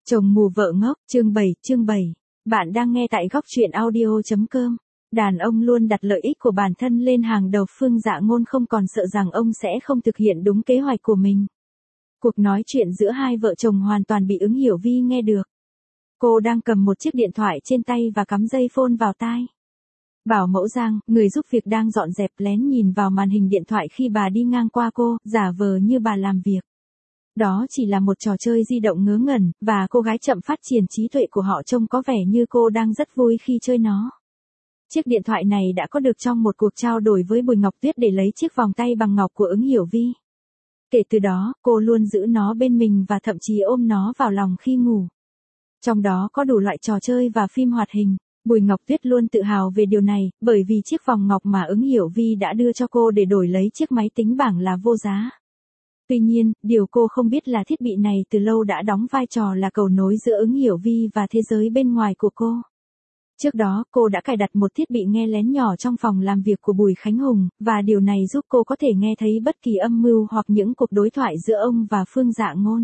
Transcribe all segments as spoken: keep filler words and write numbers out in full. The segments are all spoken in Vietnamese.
Chồng mù vợ ngốc, chương bảy, chương bảy. Bạn đang nghe tại góc truyện audio chấm com. Đàn ông luôn đặt lợi ích của bản thân lên hàng đầu. Phương Dạ Ngôn không còn sợ rằng ông sẽ không thực hiện đúng kế hoạch của mình. Cuộc nói chuyện giữa hai vợ chồng hoàn toàn bị Ứng Hiểu Vi nghe được. Cô đang cầm một chiếc điện thoại trên tay và cắm dây phone vào tai. Bảo Mẫu Giang, người giúp việc đang dọn dẹp, lén nhìn vào màn hình điện thoại khi bà đi ngang qua cô, giả vờ như bà làm việc. Đó chỉ là một trò chơi di động ngớ ngẩn, và cô gái chậm phát triển trí tuệ của họ trông có vẻ như cô đang rất vui khi chơi nó. Chiếc điện thoại này đã có được trong một cuộc trao đổi với Bùi Ngọc Tuyết để lấy chiếc vòng tay bằng ngọc của Ứng Hiểu Vi. Kể từ đó, cô luôn giữ nó bên mình và thậm chí ôm nó vào lòng khi ngủ. Trong đó có đủ loại trò chơi và phim hoạt hình. Bùi Ngọc Tuyết luôn tự hào về điều này, bởi vì chiếc vòng ngọc mà Ứng Hiểu Vi đã đưa cho cô để đổi lấy chiếc máy tính bảng là vô giá. Tuy nhiên, điều cô không biết là thiết bị này từ lâu đã đóng vai trò là cầu nối giữa Ứng Hiểu Vi và thế giới bên ngoài của cô. Trước đó, cô đã cài đặt một thiết bị nghe lén nhỏ trong phòng làm việc của Bùi Khánh Hùng, và điều này giúp cô có thể nghe thấy bất kỳ âm mưu hoặc những cuộc đối thoại giữa ông và Phương Dạ Ngôn.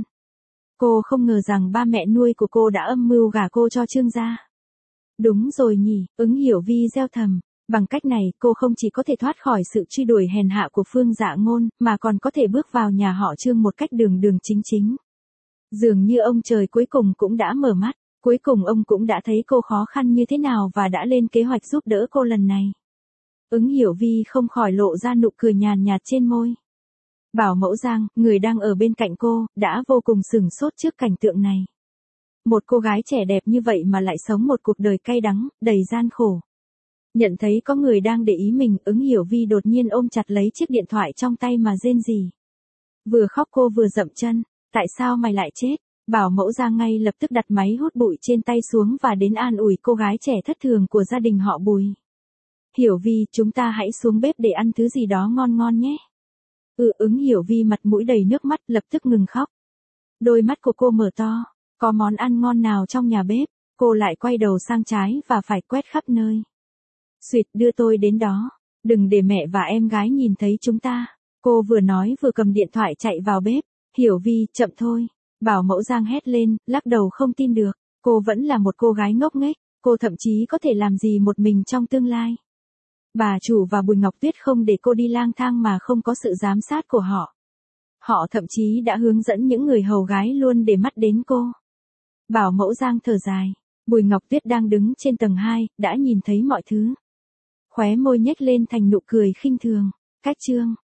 Cô không ngờ rằng ba mẹ nuôi của cô đã âm mưu gả cô cho Trương gia. Đúng rồi nhỉ, Ứng Hiểu Vi reo thầm. Bằng cách này, cô không chỉ có thể thoát khỏi sự truy đuổi hèn hạ của Phương Dạ Ngôn, mà còn có thể bước vào nhà họ Trương một cách đường đường chính chính. Dường như ông trời cuối cùng cũng đã mở mắt, cuối cùng ông cũng đã thấy cô khó khăn như thế nào và đã lên kế hoạch giúp đỡ cô lần này. Ứng Hiểu Vi không khỏi lộ ra nụ cười nhàn nhạt trên môi. Bảo Mẫu Giang, người đang ở bên cạnh cô, đã vô cùng sửng sốt trước cảnh tượng này. Một cô gái trẻ đẹp như vậy mà lại sống một cuộc đời cay đắng, đầy gian khổ. Nhận thấy có người đang để ý mình, Ứng Hiểu Vi đột nhiên ôm chặt lấy chiếc điện thoại trong tay mà rên rỉ. Vừa khóc cô vừa dậm chân, tại sao mày lại chết? Bảo Mẫu Giang ngay lập tức đặt máy hút bụi trên tay xuống và đến an ủi cô gái trẻ thất thường của gia đình họ Bùi. Hiểu Vi, chúng ta hãy xuống bếp để ăn thứ gì đó ngon ngon nhé. Ừ, Ứng Hiểu Vi mặt mũi đầy nước mắt lập tức ngừng khóc. Đôi mắt của cô mở to, có món ăn ngon nào trong nhà bếp? Cô lại quay đầu sang trái và phải quét khắp nơi. Xuyệt, đưa tôi đến đó. Đừng để mẹ và em gái nhìn thấy chúng ta. Cô vừa nói vừa cầm điện thoại chạy vào bếp. Hiểu Vi, chậm thôi. Bảo Mẫu Giang hét lên, lắc đầu không tin được. Cô vẫn là một cô gái ngốc nghếch. Cô thậm chí có thể làm gì một mình trong tương lai. Bà chủ và Bùi Ngọc Tuyết không để cô đi lang thang mà không có sự giám sát của họ. Họ thậm chí đã hướng dẫn những người hầu gái luôn để mắt đến cô. Bảo Mẫu Giang thở dài. Bùi Ngọc Tuyết đang đứng trên tầng hai, đã nhìn thấy mọi thứ. Khóe môi nhếch lên thành nụ cười khinh thường. Cách chương